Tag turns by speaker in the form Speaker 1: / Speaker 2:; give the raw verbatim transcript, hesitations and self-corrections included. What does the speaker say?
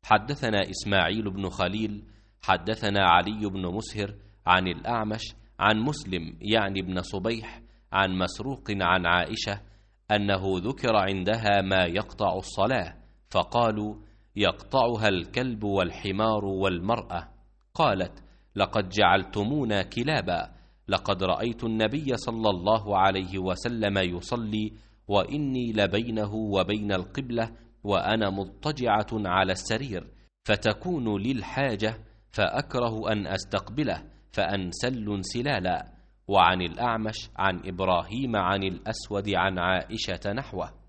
Speaker 1: حدثنا إسماعيل بن خليل حدثنا علي بن مسهر عن الأعمش عن مسلم يعني بن صبيح عن مسروق عن عائشة أنه ذكر عندها ما يقطع الصلاة، فقالوا: يقطعها الكلب والحمار والمرأة. قالت: لقد جعلتمونا كلابا، لقد رأيت النبي صلى الله عليه وسلم يصلي وإني لبينه وبين القبلة وأنا مضطجعة على السرير، فتكون لي الحاجة فأكره أن أستقبله فأنسل انسلالا. وعن الأعمش عن إبراهيم عن الأسود عن عائشة نحوه.